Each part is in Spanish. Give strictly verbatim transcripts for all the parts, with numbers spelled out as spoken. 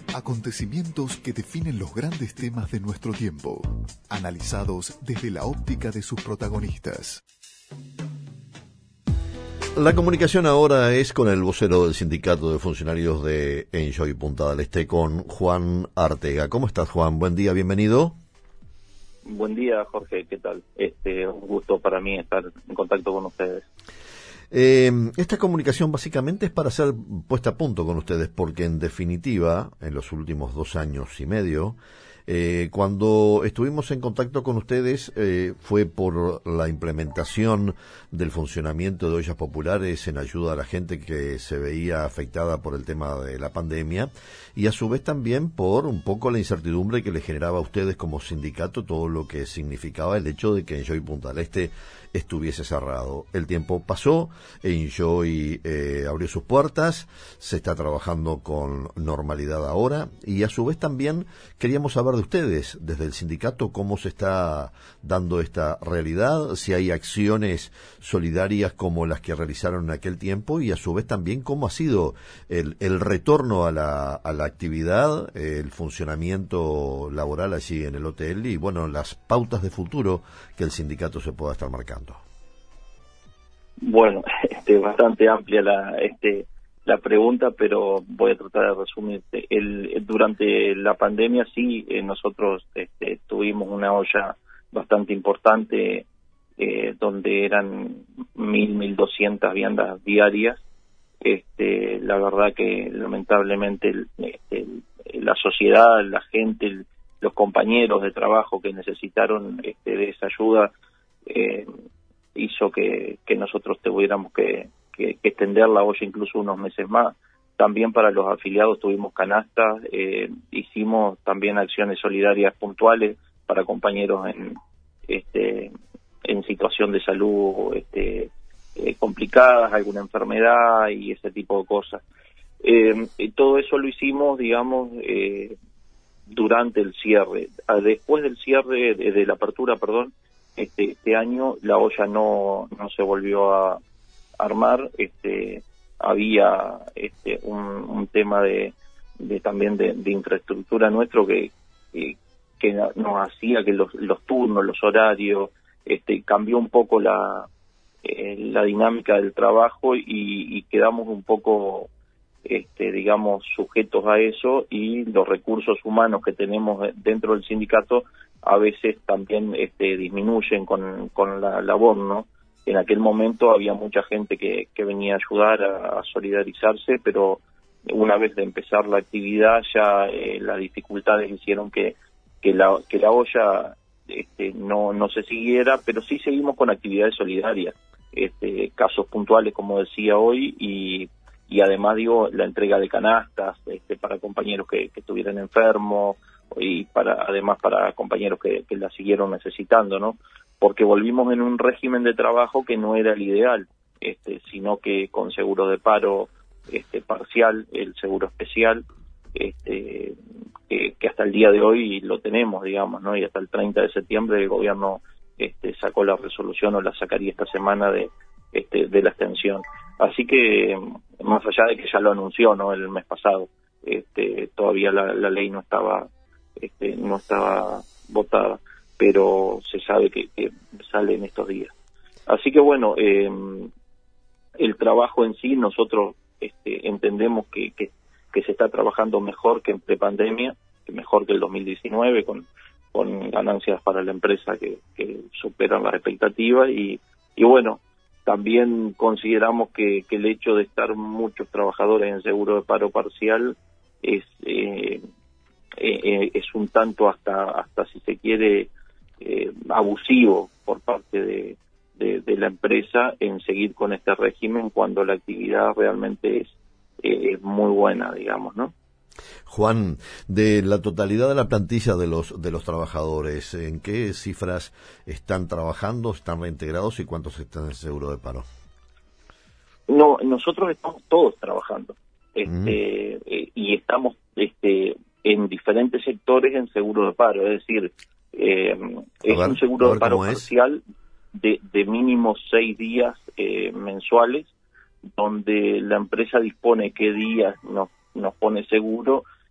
Acontecimientos que definen los grandes temas de nuestro tiempo, analizados desde la óptica de sus protagonistas. La comunicación ahora es con el vocero del Sindicato de Funcionarios de Enjoy Punta del Este, con Juan Artega. ¿Cómo estás, Juan? Buen día, bienvenido. Buen día, Jorge, ¿qué tal? Este, un gusto para mí estar en contacto con ustedes. Eh, esta comunicación básicamente es para hacer puesta a punto con ustedes, porque en definitiva, en los últimos dos años y medio, eh, cuando estuvimos en contacto con ustedes eh, fue por la implementación del funcionamiento de ollas populares en ayuda a la gente que se veía afectada por el tema de la pandemia, y a su vez también por un poco la incertidumbre que le generaba a ustedes como sindicato todo lo que significaba el hecho de que Enjoy Punta del Este estuviese cerrado. El tiempo pasó, Enjoy eh, abrió sus puertas, se está trabajando con normalidad ahora, y a su vez también queríamos saber de ustedes, desde el sindicato, cómo se está dando esta realidad, si hay acciones solidarias como las que realizaron en aquel tiempo, y a su vez también cómo ha sido el, el retorno a la, a la actividad, el funcionamiento laboral allí en el hotel, y bueno, las pautas de futuro que el sindicato se pueda estar marcando. Bueno, este, bastante amplia la este la pregunta, pero voy a tratar de resumirte. El, durante la pandemia sí, eh, nosotros este, tuvimos una olla bastante importante eh, donde eran mil, mil doscientas viandas diarias. Este, la verdad que lamentablemente el, este, el, la sociedad, la gente, el, los compañeros de trabajo que necesitaron este, de esa ayuda eh, hizo que, que nosotros tuviéramos que, que, que extender la olla incluso unos meses más. También para los afiliados tuvimos canastas, eh, hicimos también acciones solidarias puntuales para compañeros en este en situación de salud este, eh, complicadas, alguna enfermedad y ese tipo de cosas. Eh, y todo eso lo hicimos, digamos, eh, durante el cierre. Después del cierre, de, de la apertura, perdón, Este, este año la olla no, no se volvió a armar. Este, había este, un, un tema de, de también de, de infraestructura nuestro que, que, que nos hacía que los, los turnos, los horarios, este, cambió un poco la, eh, la dinámica del trabajo y, y quedamos un poco, este, digamos, sujetos a eso, y los recursos humanos que tenemos dentro del sindicato a veces también este, disminuyen con, con la labor, ¿no? En aquel momento había mucha gente que, que venía a ayudar, a, a solidarizarse, pero una vez de empezar la actividad ya eh, las dificultades hicieron que, que, la, que la olla este, no, no se siguiera, pero sí seguimos con actividades solidarias, este, casos puntuales como decía hoy, y, y además digo la entrega de canastas este, para compañeros que, que estuvieran enfermos, y para además para compañeros que, que la siguieron necesitando, ¿no? Porque volvimos en un régimen de trabajo que no era el ideal, este, sino que con seguro de paro este, parcial, el seguro especial, este, que, que hasta el día de hoy lo tenemos, digamos, ¿no? Y hasta el treinta de septiembre el gobierno este, sacó la resolución, o la sacaría esta semana, de este, de la extensión. Así que, más allá de que ya lo anunció, ¿no? El mes pasado, este, todavía la, la ley no estaba Este, no estaba votada, pero se sabe que, que sale en estos días. Así que bueno, eh, el trabajo en sí, nosotros este, entendemos que, que, que se está trabajando mejor que en prepandemia, que mejor que el dos mil diecinueve, con, con ganancias para la empresa que, que superan las expectativas, y, y bueno, también consideramos que, que el hecho de estar muchos trabajadores en seguro de paro parcial es... Eh, Eh, es un tanto hasta hasta si se quiere eh, abusivo por parte de, de, de la empresa en seguir con este régimen cuando la actividad realmente es, eh, es muy buena, digamos, ¿no? Juan, de la totalidad de la plantilla de los de los trabajadores, ¿en qué cifras están trabajando, están reintegrados y cuántos están en seguro de paro? No, nosotros estamos todos trabajando este, mm. eh, y estamos este en diferentes sectores en seguro de paro, es decir, eh, es ver, un seguro de paro parcial de, de mínimo seis días eh, mensuales, donde la empresa dispone qué días nos, nos pone seguro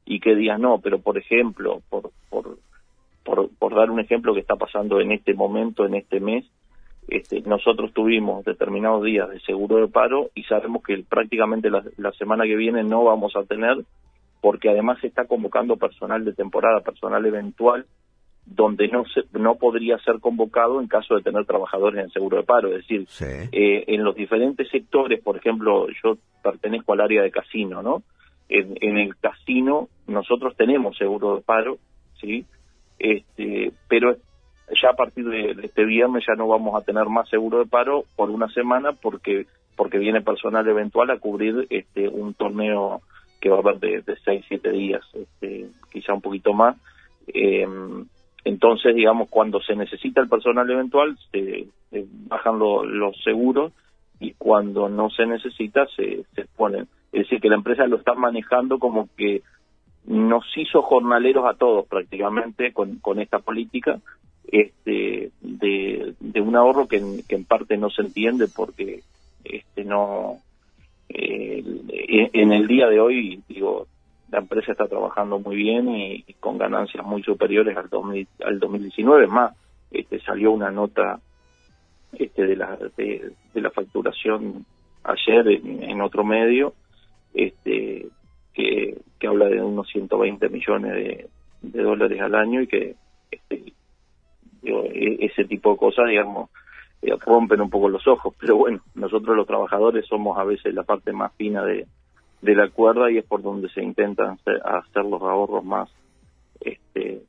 y qué días no, pero por ejemplo, por, por, por, por dar un ejemplo que está pasando en este momento, en este mes, este, nosotros tuvimos determinados días de seguro de paro y sabemos que prácticamente la, la semana que viene no vamos a tener, porque además se está convocando personal de temporada, personal eventual, donde no se, no podría ser convocado en caso de tener trabajadores en seguro de paro. Es decir, sí. eh, en los diferentes sectores, por ejemplo, yo pertenezco al área de casino, ¿no? En, en el casino nosotros tenemos seguro de paro, ¿sí? Este, pero ya a partir de, de este viernes ya no vamos a tener más seguro de paro por una semana porque porque viene personal eventual a cubrir este un torneo que va a haber de, de seis, siete días, este, quizá un poquito más. Eh, entonces, digamos, cuando se necesita el personal eventual, se, se bajan lo, los seguros y cuando no se necesita, se, se ponen. Es decir, que la empresa lo está manejando como que nos hizo jornaleros a todos prácticamente con, con esta política este de, de un ahorro que en, que en parte no se entiende porque este no eh, en el día de hoy, digo, la empresa está trabajando muy bien y, y con ganancias muy superiores al dos mil, al dos mil diecinueve. Más, este salió una nota este de la de, de la facturación ayer en, en otro medio este que, que habla de unos ciento veinte millones de, de dólares al año y que este, digo, ese tipo de cosas, digamos, eh, rompen un poco los ojos, pero bueno, nosotros los trabajadores somos a veces la parte más fina de, de la cuerda y es por donde se intentan hacer, hacer los ahorros más, este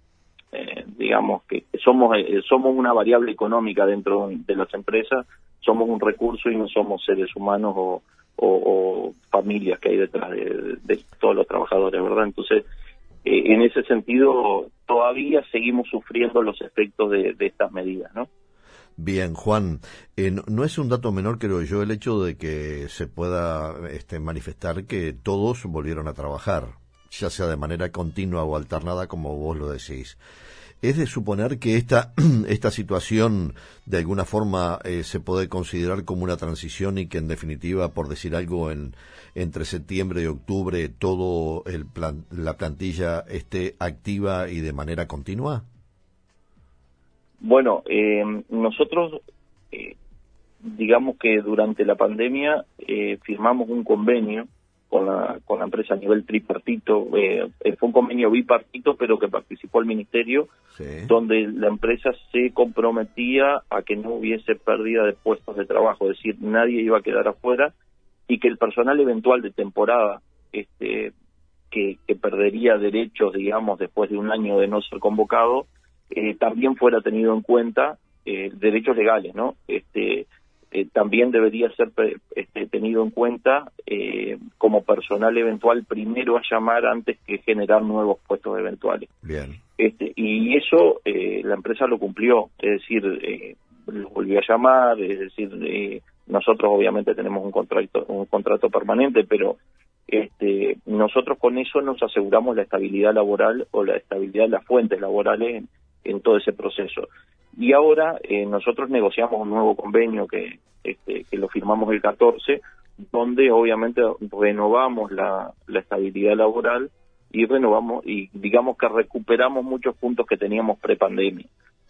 eh, digamos que somos eh, somos una variable económica dentro de las empresas, somos un recurso y no somos seres humanos o, o, o familias que hay detrás de, de todos los trabajadores, ¿verdad? Entonces, eh, en ese sentido, todavía seguimos sufriendo los efectos de, de estas medidas, ¿no? Bien, Juan, eh, no, no es un dato menor, creo yo, el hecho de que se pueda este, manifestar que todos volvieron a trabajar, ya sea de manera continua o alternada, como vos lo decís. ¿Es de suponer que esta esta situación de alguna forma eh, se puede considerar como una transición y que en definitiva, por decir algo, en entre septiembre y octubre todo el plan, la plantilla esté activa y de manera continua? Bueno, eh, nosotros, eh, digamos que durante la pandemia eh, firmamos un convenio con la, con la empresa a nivel tripartito, eh, fue un convenio bipartito, pero que participó el Ministerio, sí, donde la empresa se comprometía a que no hubiese pérdida de puestos de trabajo, es decir, nadie iba a quedar afuera y que el personal eventual de temporada, este, que, que perdería derechos, digamos, después de un año de no ser convocado, Eh, también fuera tenido en cuenta eh, derechos legales, ¿no? Este, eh, también debería ser este, tenido en cuenta eh, como personal eventual primero a llamar antes que generar nuevos puestos eventuales. Bien. Este, y eso eh, la empresa lo cumplió, es decir, eh, lo volvió a llamar, es decir, eh, nosotros obviamente tenemos un contrato, un contrato permanente, pero este, nosotros con eso nos aseguramos la estabilidad laboral o la estabilidad de las fuentes laborales en, en todo ese proceso. Y ahora eh, nosotros negociamos un nuevo convenio que, este, que lo firmamos el catorce, donde obviamente renovamos la, la estabilidad laboral y renovamos y digamos que recuperamos muchos puntos que teníamos prepandemia.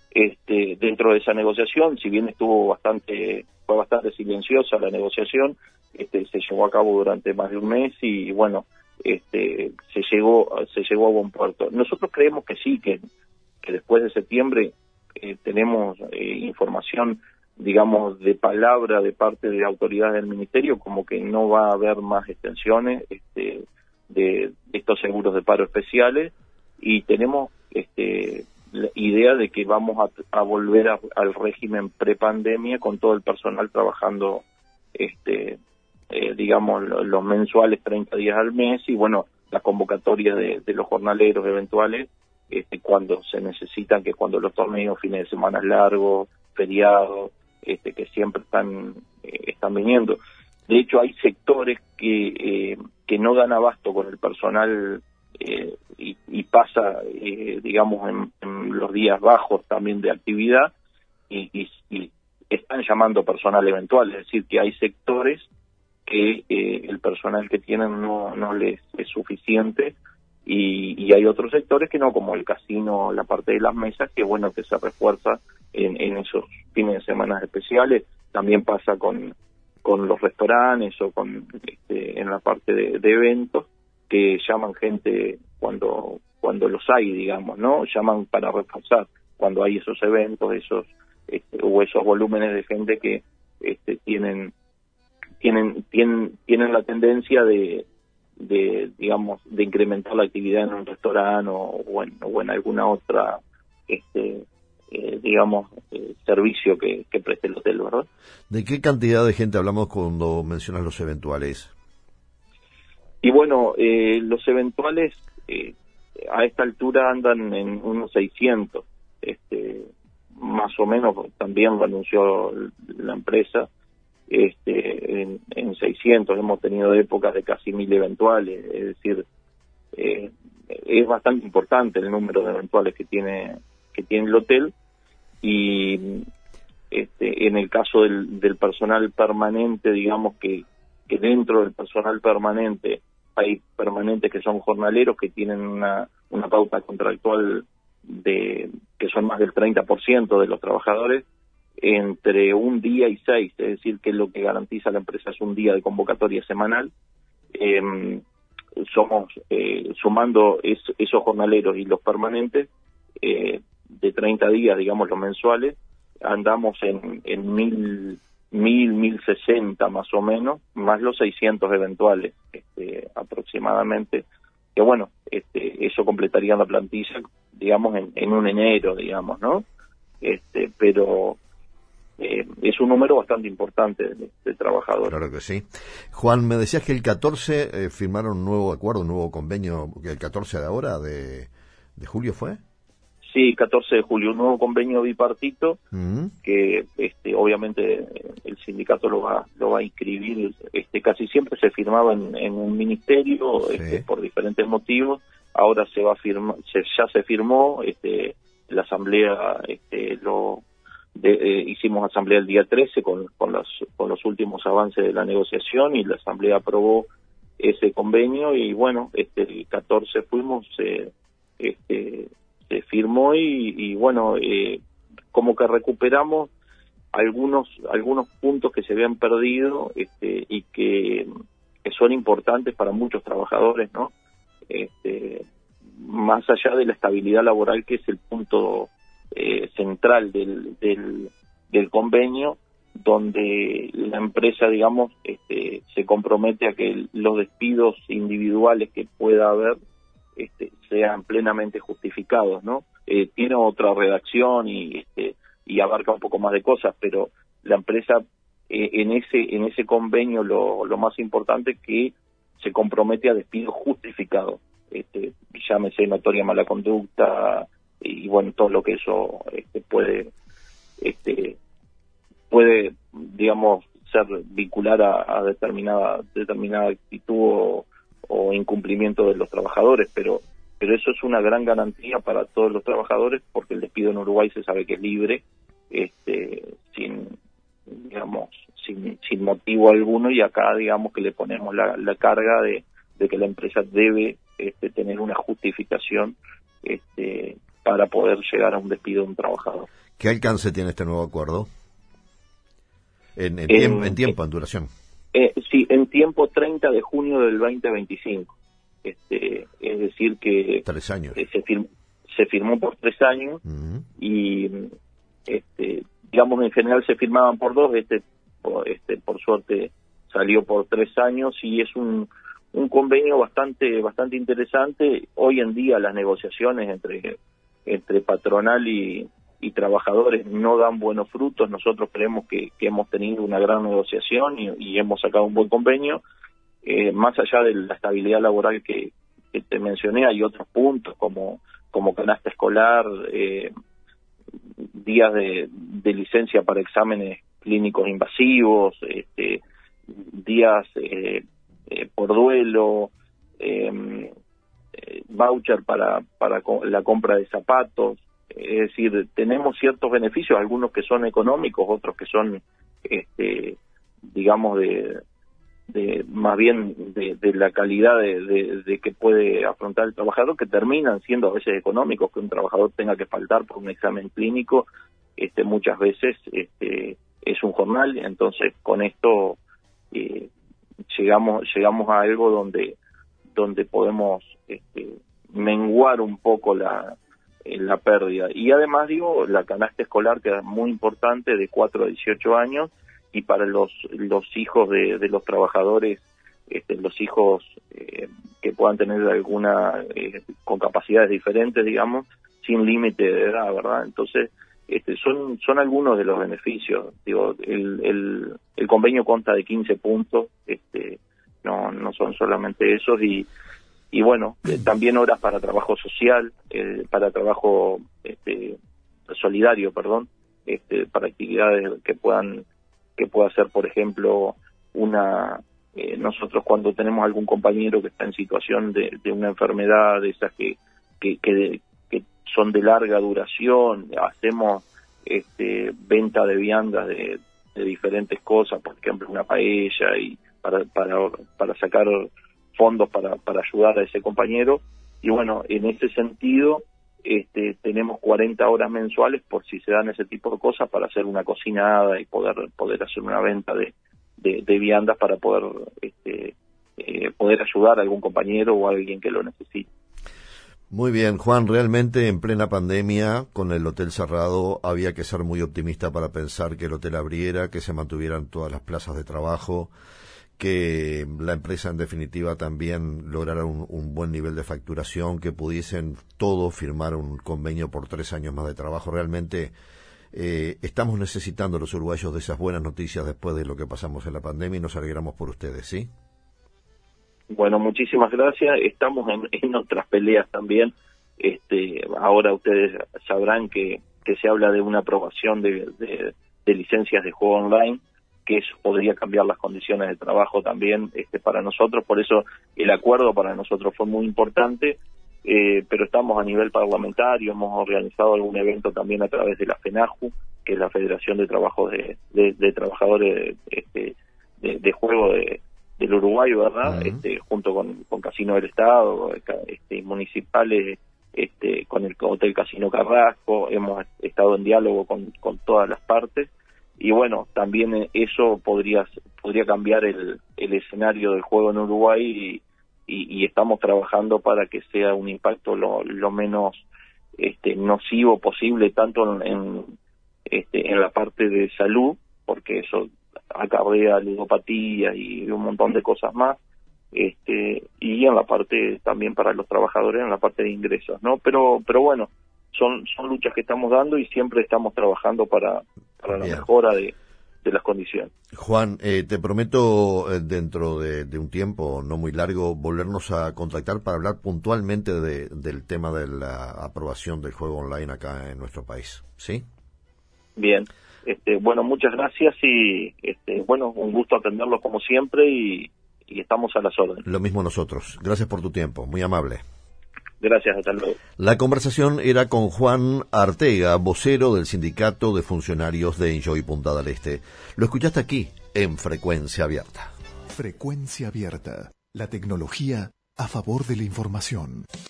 Este, dentro de esa negociación, si bien estuvo bastante, fue bastante silenciosa la negociación, este, se llevó a cabo durante más de un mes y bueno, este, se llegó, se llegó a buen puerto. Nosotros creemos que sí, que que después de septiembre eh, tenemos eh, información, digamos, de palabra de parte de autoridades del Ministerio, como que no va a haber más extensiones este, de, de estos seguros de paro especiales, y tenemos este, la idea de que vamos a, a volver a, al régimen prepandemia con todo el personal trabajando, este, eh, digamos, los, los mensuales treinta días al mes, y bueno, la convocatoria de, de los jornaleros eventuales, Este, cuando se necesitan, que cuando los torneos, fines de semana largos, feriados, este, que siempre están eh, están viniendo. De hecho, hay sectores que eh, que no dan abasto con el personal eh, y, y pasa, eh, digamos, en, en los días bajos también de actividad y, y, y están llamando personal eventual, es decir, que hay sectores que eh, el personal que tienen no, no les es suficiente y, y hay otros sectores que no, como el casino, la parte de las mesas, que bueno, que se refuerza en, en esos fines de semana especiales. También pasa con, con los restaurantes o con este, en la parte de, de eventos, que llaman gente cuando cuando los hay, digamos, ¿no? Llaman para reforzar cuando hay esos eventos, esos este, o esos volúmenes de gente que este, tienen tienen tienen tienen la tendencia de de digamos de incrementar la actividad en un restaurante o, o, en, o en alguna otra este eh, digamos eh, servicio que, que preste el hotel, ¿verdad? ¿De qué cantidad de gente hablamos cuando mencionas los eventuales? Y bueno, eh, los eventuales eh, a esta altura andan en unos seiscientos, este, más o menos, también lo anunció la empresa, este, en, en seiscientos. Hemos tenido épocas de casi mil eventuales, es decir, eh, es bastante importante el número de eventuales que tiene que tiene el hotel. Y este, en el caso del, del personal permanente, digamos que, que dentro del personal permanente hay permanentes que son jornaleros, que tienen una, una pauta contractual de que son más del treinta por ciento de los trabajadores, entre un día y seis, es decir, que lo que garantiza la empresa es un día de convocatoria semanal. Eh, somos, eh, sumando es, esos jornaleros y los permanentes, eh, de treinta días, digamos, los mensuales, andamos en, en mil... mil, mil sesenta más o menos, más los seiscientos eventuales este, aproximadamente, que bueno, este, eso completaría la plantilla, digamos, en, en un enero, digamos, ¿no? Este, pero eh, es un número bastante importante de, de trabajadores. Claro que sí. Juan, me decías que el catorce eh, firmaron un nuevo acuerdo, un nuevo convenio, el catorce de ahora, de, de julio, ¿fue? Sí, catorce de julio, un nuevo convenio bipartito, uh-huh. que este, obviamente el sindicato lo va lo va a inscribir. Este, casi siempre se firmaba en, en un ministerio, sí. este, por diferentes motivos. Ahora se va a firmar, se, ya se firmó, este, la asamblea, este, lo de, eh, hicimos asamblea el día trece con con los con los últimos avances de la negociación, y la asamblea aprobó ese convenio. Y bueno, este, el catorce fuimos, eh, este se firmó y, y bueno, eh, como que recuperamos algunos algunos puntos que se habían perdido, este, y que, que son importantes para muchos trabajadores, ¿no? Este, más allá de la estabilidad laboral, que es el punto eh, central del, del, del convenio, donde la empresa, digamos, este, se compromete a que los despidos individuales que pueda haber Este, sean plenamente justificados, ¿no? Eh, tiene otra redacción y este, y abarca un poco más de cosas, pero la empresa eh, en ese en ese convenio lo, lo más importante es que se compromete a despidos justificados, este, llámese notoria mala conducta y bueno, todo lo que eso este, puede este puede digamos ser vincular a, a determinada determinada actitud o o incumplimiento de los trabajadores, pero pero eso es una gran garantía para todos los trabajadores, porque el despido en Uruguay se sabe que es libre, este sin digamos sin, sin motivo alguno, y acá digamos que le ponemos la, la carga de, de que la empresa debe este, tener una justificación este para poder llegar a un despido de un trabajador. ¿Qué alcance tiene este nuevo acuerdo? En, en, en, tiempo, en tiempo, en duración. Eh, sí, en tiempo treinta de junio del veinte veinticinco. Este, es decir que tres años. Eh, se, firmó, se firmó por tres años uh-huh. y este, digamos en general se firmaban por dos. Este, por, este, por suerte salió por tres años y es un un convenio bastante bastante interesante. Hoy en día las negociaciones entre entre patronal y y trabajadores no dan buenos frutos. Nosotros creemos que, que hemos tenido una gran negociación y, y hemos sacado un buen convenio. Eh, más allá de la estabilidad laboral que, que te mencioné, hay otros puntos como, como canasta escolar, eh, días de, de licencia para exámenes clínicos invasivos, este, días eh, eh, por duelo, eh, eh, voucher para, para la compra de zapatos. Es decir, tenemos ciertos beneficios, algunos que son económicos, otros que son, este, digamos, de, de más bien de, de la calidad de, de, de que puede afrontar el trabajador, que terminan siendo a veces económicos, que un trabajador tenga que faltar por un examen clínico, este muchas veces este es un jornal. Entonces con esto eh, llegamos llegamos a algo donde donde podemos este, menguar un poco la la pérdida. Y además, digo, la canasta escolar, que es muy importante, de cuatro a dieciocho años, y para los los hijos de, de los trabajadores, este, los hijos eh, que puedan tener alguna, eh, con capacidades diferentes, digamos, sin límite de edad, ¿verdad? Entonces, este, son son algunos de los beneficios. Digo, el, el, el convenio consta de quince puntos, este, no no son solamente esos, y y bueno, eh, también horas para trabajo social, eh, para trabajo este, solidario, perdón, este, para actividades que puedan que pueda ser, por ejemplo, una eh, nosotros cuando tenemos algún compañero que está en situación de, de una enfermedad de esas que que, que que son de larga duración, hacemos este, venta de viandas de, de diferentes cosas, por ejemplo una paella, y para para para sacar fondos para para ayudar a ese compañero. Y bueno, en ese sentido este, tenemos cuarenta horas mensuales por si se dan ese tipo de cosas, para hacer una cocinada y poder poder hacer una venta de, de, de viandas para poder este, eh, poder ayudar a algún compañero o a alguien que lo necesite. Muy bien, Juan, realmente en plena pandemia, con el hotel cerrado, había que ser muy optimista para pensar que el hotel abriera, que se mantuvieran todas las plazas de trabajo, que la empresa en definitiva también lograra un, un buen nivel de facturación, que pudiesen todos firmar un convenio por tres años más de trabajo. Realmente eh, estamos necesitando los uruguayos de esas buenas noticias después de lo que pasamos en la pandemia, y nos alegramos por ustedes, ¿sí? Bueno, muchísimas gracias. Estamos en, en otras peleas también. Este, ahora ustedes sabrán que, que se habla de una aprobación de, de, de licencias de juego online, que eso podría cambiar las condiciones de trabajo también este, para nosotros. Por eso el acuerdo para nosotros fue muy importante, eh, pero estamos a nivel parlamentario, hemos organizado algún evento también a través de la FENAJU, que es la Federación de Trabajo de, de, de Trabajadores este, de, de Juego de, del Uruguay, ¿verdad? Uh-huh. este, junto con, con Casino del Estado, este, municipales, este, con el Hotel Casino Carrasco. Hemos estado en diálogo con, con todas las partes. Y bueno, también eso podría podría cambiar el, el escenario del juego en Uruguay, y, y, y estamos trabajando para que sea un impacto lo, lo menos este, nocivo posible, tanto en, en, este, en la parte de salud, porque eso acarrea ludopatía y un montón de cosas más, este, y en la parte también para los trabajadores, en la parte de ingresos, ¿no? Pero pero bueno, son son luchas que estamos dando, y siempre estamos trabajando para para la Bien. mejora de, de las condiciones. Juan, eh, te prometo eh, dentro de, de un tiempo no muy largo volvernos a contactar para hablar puntualmente de, del tema de la aprobación del juego online acá en nuestro país, ¿sí? Bien, este, bueno, muchas gracias, y este, bueno, un gusto atenderlos como siempre, y, y estamos a las órdenes. Lo mismo nosotros. Gracias por tu tiempo, muy amable. Gracias, hasta luego. La conversación era con Juan Artega, vocero del Sindicato de Funcionarios de Enjoy Punta del Este. Lo escuchaste aquí, en Frecuencia Abierta. Frecuencia Abierta, la tecnología a favor de la información.